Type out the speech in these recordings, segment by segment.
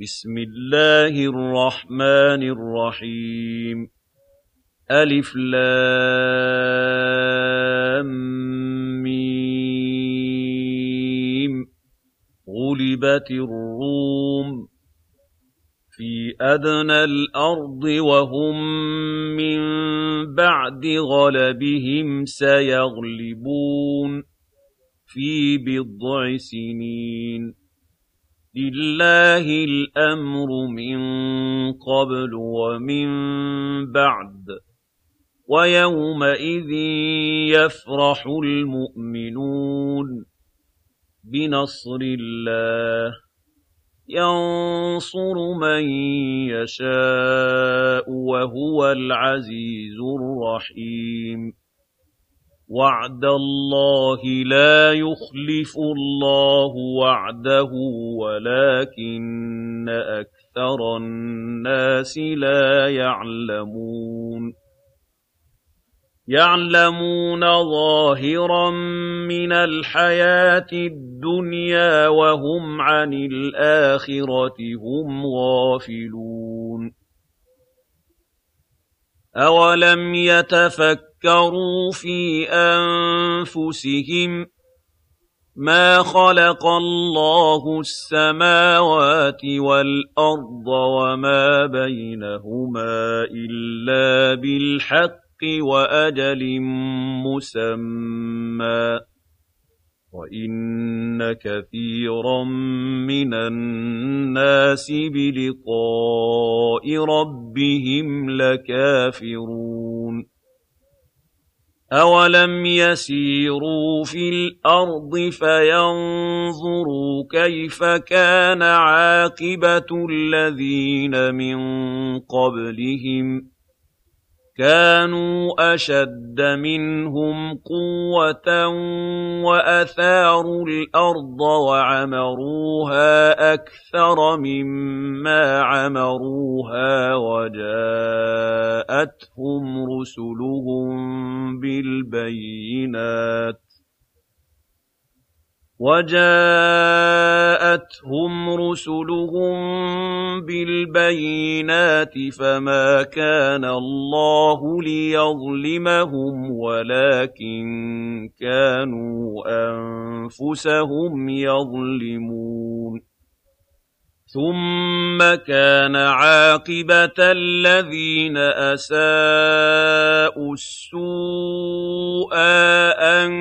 بسم الله الرحمن الرحيم ألف لام ميم غلبت الروم في أدنى الأرض وهم من بعد غلبهم سيغلبون في بضع سنين لله الأمر من قبل ومن بعد ويومئذ يفرح المؤمنون بنصر الله ينصر من يشاء وهو العزيز الرحيم وعد الله لا يخلف الله وعده ولكن أكثر الناس لا يعلمون يعلمون ظاهرا من الحياة الدنيا وهم عن الآخرة هم غافلون أولم يتفكروا في أنفسهم ما خلق الله السماوات والأرض وما بينهما إلا بالحق وأجل مسمى وإن كثيرا من الناس بلقاء ربهم لكافرون أولم يسيروا في الأرض فينظروا كيف كان عاقبة الذين من قبلهم كانوا أشد منهم قوة وأثاروا الأرض وعمروها أكثر مما عمروها وجاءتهم رسلهم بالبينات فما كان الله ليظلمهم ولكن كانوا أنفسهم يظلمون ثم كان عاقبة الذين أساءوا السوء أن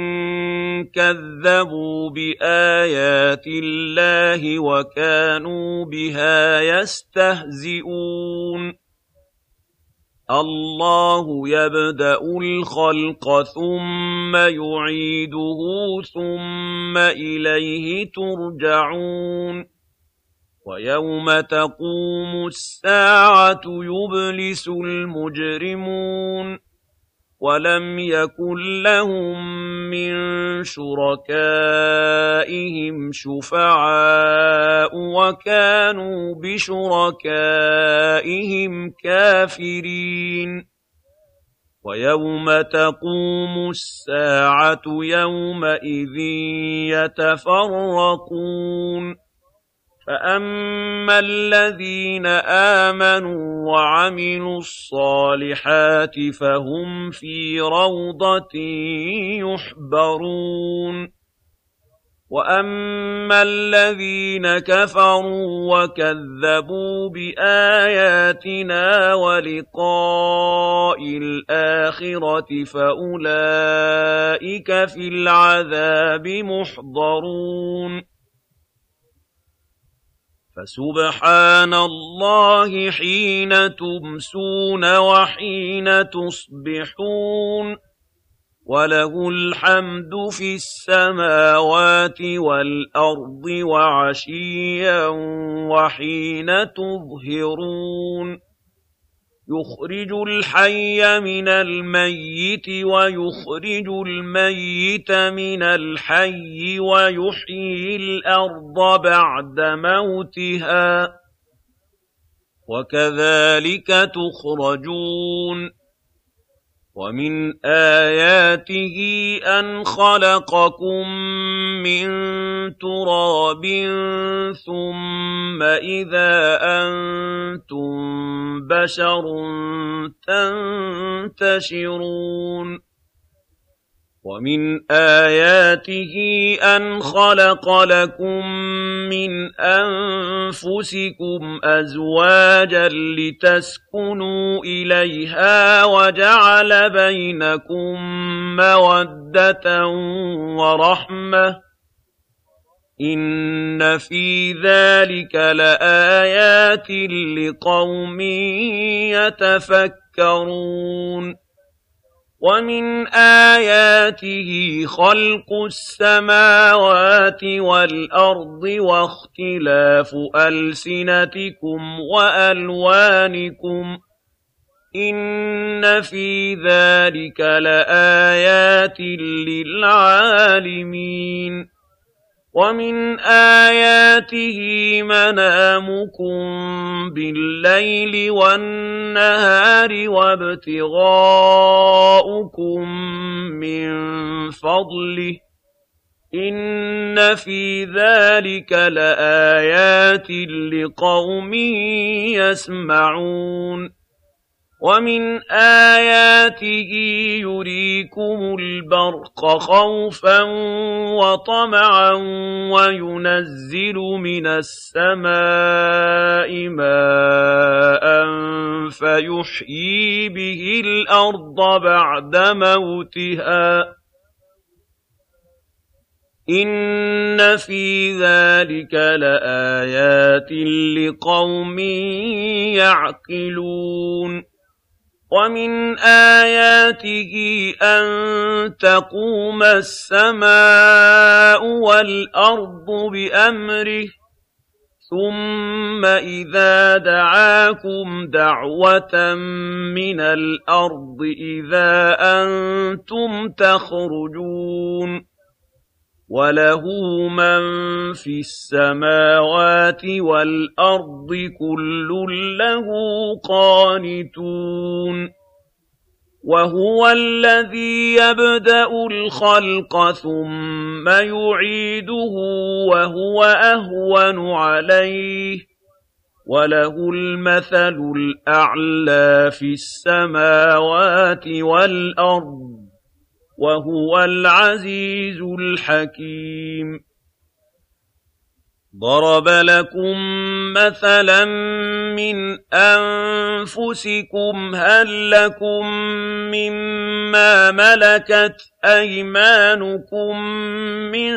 كذبوا بآيات الله وكانوا بها يستهزئون الله يبدأ الخلق ثم يعيده ثم إليه ترجعون ويوم تقوم الساعة يبلس المجرمون ولم يكن لهم من شركائهم شفعاء وكانوا بشركائهم كافرين ويوم تقوم الساعة يومئذ يتفرقون فأما الذين آمنوا وعملوا الصالحات فهم في روضة يحبرون وأما الذين كفروا وكذبوا بآياتنا ولقاء الآخرة فأولئك في العذاب محضرون فسبحان الله حين تمسون وحين تصبحون وله الحمد في السماوات والأرض وعشيا وحين تظهرون يخرج الحي من الميت ويخرج الميت من الحي ويحيي الأرض بعد موتها وكذلك تخرجون وَمِنْ آيَاتِهِ أَنْ خَلَقَكُم مِّن تُرَابٍ ثُمَّ إِذَا أَنتُم بَشَرٌ تَنتَشِرُونَ وَمِنْ آيَاتِهِ أَنْ خَلَقَ لَكُم مِّنْ أَنفُسِكُمْ أَزْوَاجًا لِّتَسْكُنُوا إِلَيْهَا وَجَعَلَ بَيْنَكُم مَّوَدَّةً وَرَحْمَةً ۚ إِنَّ فِي ذَلِكَ لَآيَاتٍ لِّقَوْمٍ يَتَفَكَّرُونَ وَمِنْ آيَاتِهِ خَلْقُ السَّمَاوَاتِ وَالْأَرْضِ وَاخْتِلَافُ أَلْسِنَتِكُمْ وَأَلْوَانِكُمْ ۚ إِنَّ فِي ذَلِكَ لَآيَاتٍ لِّلْعَالِمِينَ وَمِنْ آيَاتِهِ مَنَامُكُم بِاللَّيْلِ وَالنَّهَارِ وَابْتِغَاؤُكُم مِّن فَضْلِهِ ۚ إِنَّ فِي ذَلِكَ لَآيَاتٍ لِّقَوْمٍ يَسْمَعُونَ وَمِنْ آيَاتِهِ يُرِيكُمُ الْبَرْقَ خَوْفًا وَطَمَعًا وَيُنَزِّلُ مِنَ السَّمَاءِ مَاءً فَيُحْيِي بِهِ الْأَرْضَ بَعْدَ مَوْتِهَا ۚ إِنَّ فِي ذَلِكَ لَآيَاتٍ لِّقَوْمٍ يَعْقِلُونَ وَمِنْ آيَاتِهِ أَن تَقُومَ السَّمَاءُ وَالْأَرْضُ بِأَمْرِهِ ثُمَّ إِذَا دَعَاكُمْ دَعْوَةً مِّنَ الْأَرْضِ إِذَا أَنتُمْ تَخْرُجُونَ وَلَهُ مَن فِي السَّمَاوَاتِ وَالْأَرْضِ كُلٌّ لَّهُ قَانِتُونَ وَهُوَ الَّذِي يَبْدَأُ الْخَلْقَ ثُمَّ يُعِيدُهُ وَهُوَ أَهْوَنُ عَلَيْهِ ۖ وَلَهُ الْمَثَلُ الْأَعْلَىٰ فِي السَّمَاوَاتِ وَالْأَرْضِ ۖ وَهُوَ الْعَزِيزُ الْحَكِيمُ ضَرَبَ لَكُم مَّثَلًا مِّنْ أَنفُسِكُمْ هَل لَّكُم مِّمَّا مَلَكَتْ أَيْمَانُكُم مِّن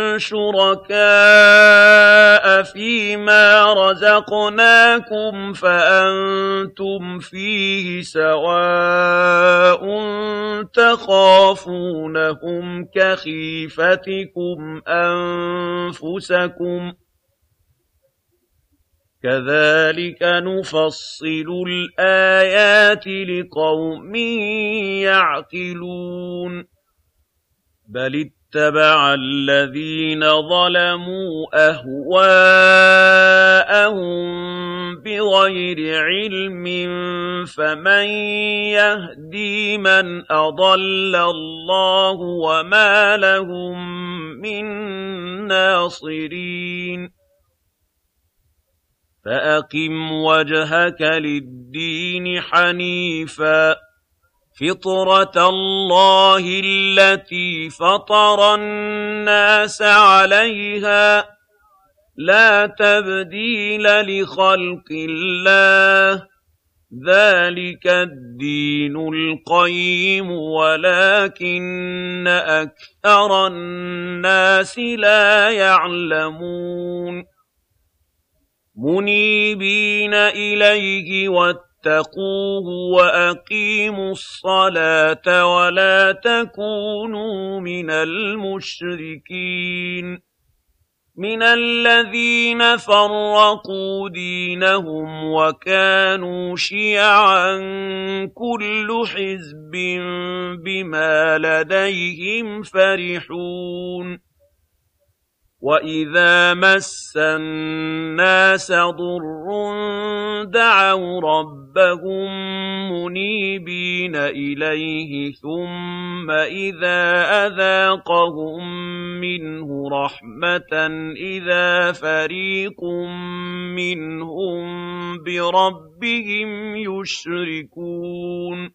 شُرَكَاءَ فِيمَا رَزَقْنَاكُمْ فَأَنتُمْ فِيهِ سَوَاءٌ تَخَافُونَهُمْ كَخِيفَتِكُمْ أَنفُسَكُمْ ۚ كَذَلِكَ نُفَصِّلُ الْآيَاتِ لِقَوْمٍ يَعْقِلُونَ بَلِ اتَّبَعَ الَّذِينَ ظَلَمُوا أَهْوَاءَهُم بِغَيْرِ عِلْمٍ فَمَن يَهْدِي مَنْ أَضَلَّ اللَّهُ وَمَا لَهُم مِّن نَّاصِرِينَ فَأَقِمْ وَجْهَكَ لِلدِّينِ حَنِيفًا فِطْرَتَ اللَّهِ الَّتِي فَطَرَ النَّاسَ عَلَيْهَا لَا تَبْدِيلَ لِخَلْقِ اللَّهِ ۚ ذَلِكَ الدِّينُ الْقَيِّمُ وَلَٰكِنَّ أَكْثَرَ النَّاسِ لَا يَعْلَمُونَ مُنِيبِينَ إِلَيْهِ وَاتَّقُوهُ وَأَقِيمُوا الصَّلَاةَ وَلَا تَكُونُوا مِنَ الْمُشْرِكِينَ مِنَ الَّذِينَ فَرَّقُوا دِينَهُمْ وَكَانُوا شِيَعًا كُلُّ حِزْبٍ بِمَا لَدَيْهِمْ فَرِحُونَ وَإِذَا مَسَّ النَّاسَ ضُرٌّ دَعَوْا رَبَّهُم مُّنِيبِينَ إِلَيْهِ ثُمَّ إِذَا أَذَاقَهُم مِّنْهُ رَحْمَةً إِذَا فَرِيقٌ مِّنْهُم بِرَبِّهِمْ يُشْرِكُونَ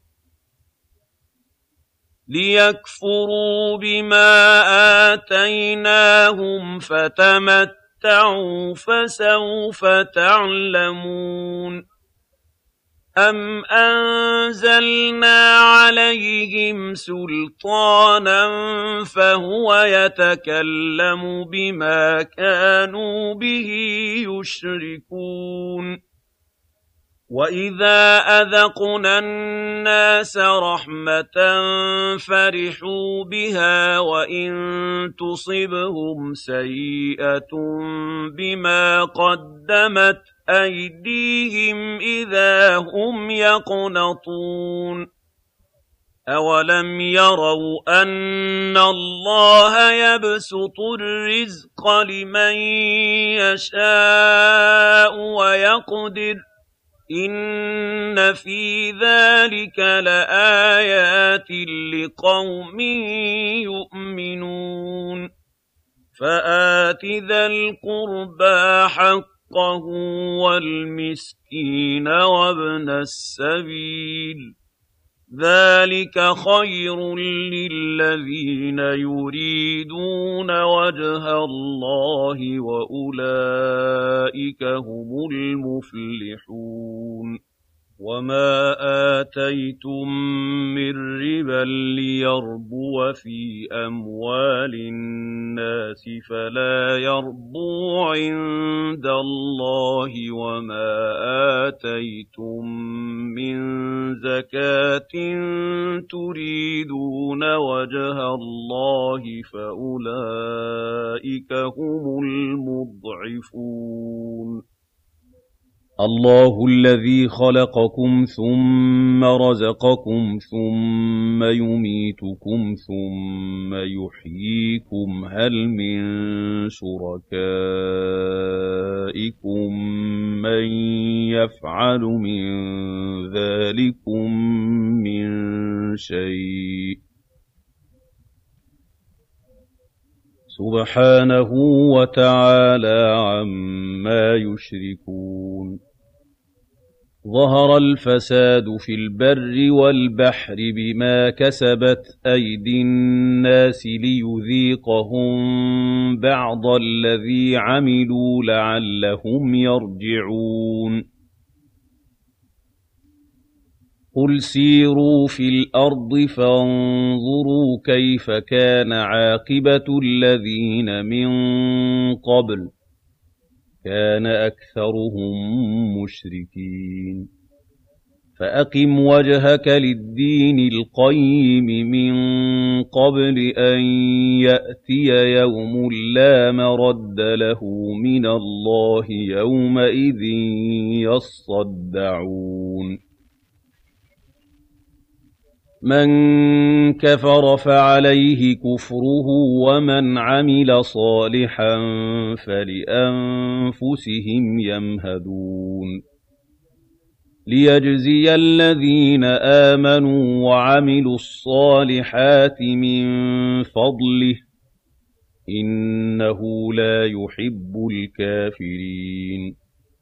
لِيَكْفُرُوا بِمَا آتَيْنَاهُمْ فَتَمَتَّعُوا فَسَوْفَ تَعْلَمُونَ أَمْ أَنزَلْنَا عَلَيْهِمْ سُلْطَانًا فَهُوَ يَتَكَلَّمُ بِمَا كَانُوا بِهِ يُشْرِكُونَ وَإِذَا أَذَقْنَا النَّاسَ رَحْمَةً فَرِحُوا بِهَا وَإِن تُصِبْهُمْ سَيِّئَةٌ بِمَا قَدَّمَتْ أَيْدِيهِمْ إِذَا هُمْ يَقْنَطُونَ أَوَلَمْ يَرَوْا أَنَّ اللَّهَ يَبْسُطُ الرِّزْقَ لِمَن يَشَاءُ وَيَقْدِرُ إِنَّ فِي ذَلِكَ لَآيَاتٍ لِقَوْمٍ يُؤْمِنُونَ فَآتِ ذَا الْقُرْبَىٰ حَقَّهُ وَالْمِسْكِينَ وَابْنَ السَّبِيلِ ذَلِكَ خَيْرٌ لِّلَّذِينَ يُرِيدُونَ وَجْهَ اللَّهِ وَأُولَٰئِكَ هُمُ الْمُفْلِحُونَ وَمَا آتَيْتُم مِّن رِّبًا لِّيَرْبُوَ فِي أَمْوَالِ النَّاسِ فَلَا يَرْبُو عِندَ اللَّهِ وَمَا آتَيْتُم مِّن زَكَاةٍ تُرِيدُونَ وَجْهَ اللَّهِ فَأُولَٰئِكَ هُمُ الْمُضْعِفُونَ الله الذي خلقكم ثم رزقكم ثم يميتكم ثم يحييكم هل من شركائكم من يفعل من ذلكم من شيء سبحانه وتعالى عما يشركون ظهر الفساد في البر والبحر بما كسبت أيدي الناس ليذيقهم بعض الذي عملوا لعلهم يرجعون قل سيروا في الأرض فانظروا كيف كان عاقبة الذين من قبل كان أكثرهم مشركين فأقم وجهك للدين القيم من قبل أن يأتي يوم لا مرد له من الله يومئذ يصدعون من كفر فعليه كفره ومن عمل صالحا فلأنفسهم يمهدون ليجزي الذين آمنوا وعملوا الصالحات من فضله إنه لا يحب الكافرين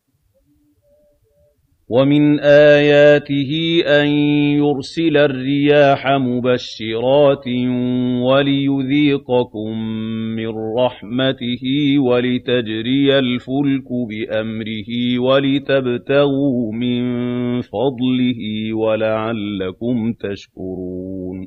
ومن آياته أن يرسل الرياح مبشرات وليذيقكم من رحمته ولتجري الفلك بأمره ولتبتغوا من فضله ولعلكم تشكرون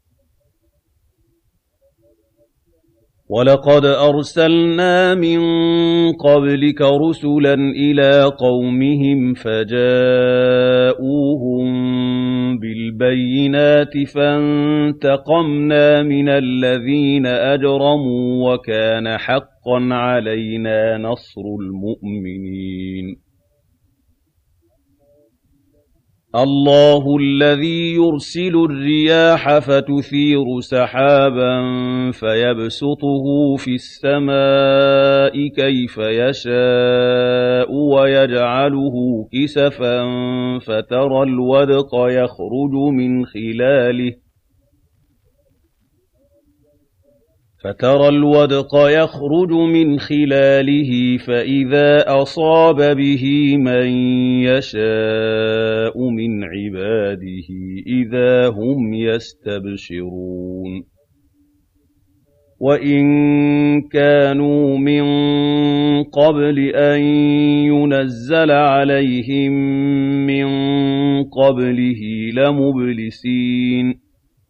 وَلَقَدْ أَرْسَلْنَا مِن قَبْلِكَ رُسُلًا إِلَىٰ قَوْمِهِمْ فَجَاءُوهُم بِالْبَيِّنَاتِ فَانتَقَمْنَا مِنَ الَّذِينَ أَجْرَمُوا وَكَانَ حَقًّا عَلَيْنَا نَصْرُ الْمُؤْمِنِينَ اللَّهُ الَّذِي يُرْسِلُ الرِّيَاحَ فَتُثِيرُ سَحَابًا فَيَبْسُطُهُ فِي السَّمَاءِ كَيْفَ يَشَاءُ وَيَجْعَلُهُ كِسَفًا فترى الودق يخرج من خلاله فإذا أصاب به من يشاء من عباده إذا هم يستبشرون وإن كانوا من قبل أن ينزل عليهم من قبله لمبلسين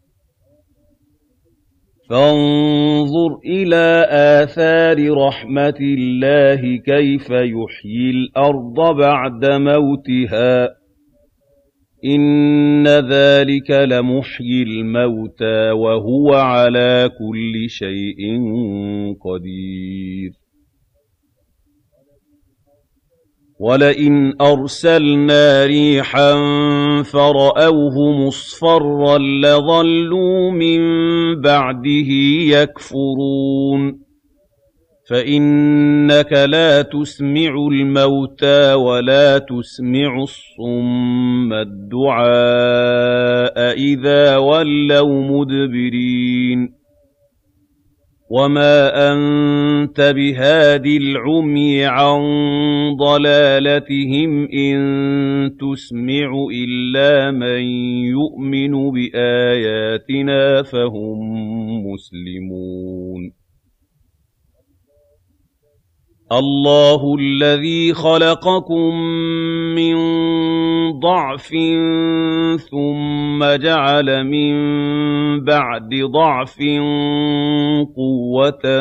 فانظر إلى آثار رحمة الله كيف يحيي الأرض بعد موتها إن ذلك لمحيي الموتى وهو على كل شيء قدير وَلَئِنْ أَرْسَلْنَا رِيحًا فَرَأَوْهُ مُصْفَرًّا لَّظَلُّوا مِن بَعْدِهِ يَكْفُرُونَ فَإِنَّكَ لَا تُسْمِعُ الْمَوْتَىٰ وَلَا تُسْمِعُ الصُّمَّ الدُّعَاءَ إِذَا وَلَّوْا مُدْبِرِينَ وَمَا أَنتَ بِهَادِ الْعُمْيِ عَن ضَلَالَتِهِمْ إِن تُسْمِعُ إِلَّا مَن يُؤْمِنُ بِآيَاتِنَا فَهُم مُّسْلِمُونَ اللَّهُ الَّذِي خَلَقَكُم مِّن ضَعْفٍ ثُمَّ جَعَلَ مِن بَعْدِ ضَعْفٍ قُوَّةً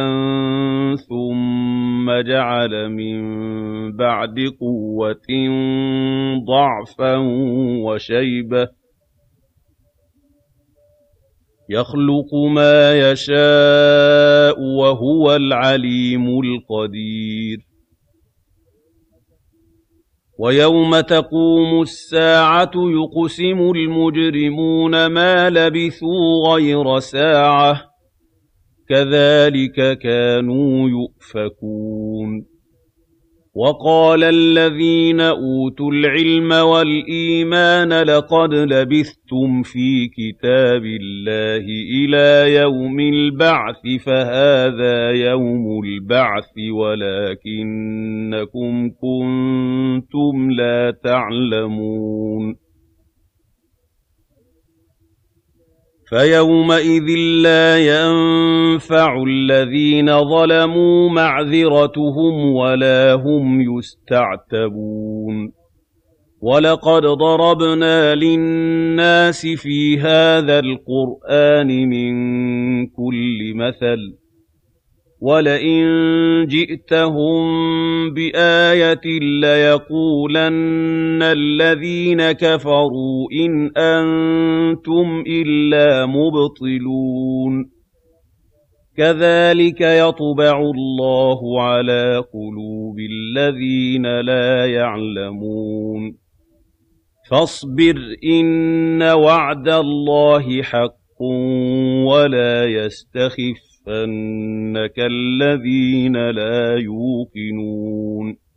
ثُمَّ جَعَلَ مِن بَعْدِ قُوَّةٍ ضَعْفًا وَشَيْبَةً يَخْلُقُ مَا يَشَاءُ وَهُوَ الْعَلِيمُ الْقَدِيرُ وَيَوْمَ تَقُومُ السَّاعَةُ يُقْسِمُ الْمُجْرِمُونَ مَا لَبِثُوا غَيْرَ سَاعَةٍ كَذَٰلِكَ كَانُوا يُؤْفَكُونَ وَقَالَ الَّذِينَ أُوتُوا الْعِلْمَ وَالْإِيمَانَ لَقَدْ لَبِثْتُمْ فِي كِتَابِ اللَّهِ إِلَىٰ يَوْمِ الْبَعْثِ فَهَٰذَا يَوْمُ الْبَعْثِ وَلَٰكِنَّكُمْ كُنتُمْ لَا تَعْلَمُونَ فَيَوْمَئِذٍ لَّا يَنفَعُ الَّذِينَ ظَلَمُوا مَعْذِرَتُهُمْ وَلَا هُمْ يُسْتَعْتَبُونَ وَلَقَدْ ضَرَبْنَا لِلنَّاسِ فِي هَٰذَا الْقُرْآنِ مِن كُلِّ مَثَلٍ وَلَئِن جِئْتَهُم بِآيَةٍ لَّيَقُولَنَّ الَّذِينَ كَفَرُوا إِنْ أَنتُمْ إِلَّا مُبْطِلُونَ كَذَٰلِكَ يَطْبَعُ اللَّهُ عَلَىٰ قُلُوبِ الَّذِينَ لَا يَعْلَمُونَ فَاصْبِرْ إِنَّ وَعْدَ اللَّهِ حَقٌّ وَلَا يَسْتَخِفَّنَّكَ الَّذِينَ لَا يُوقِنُونَ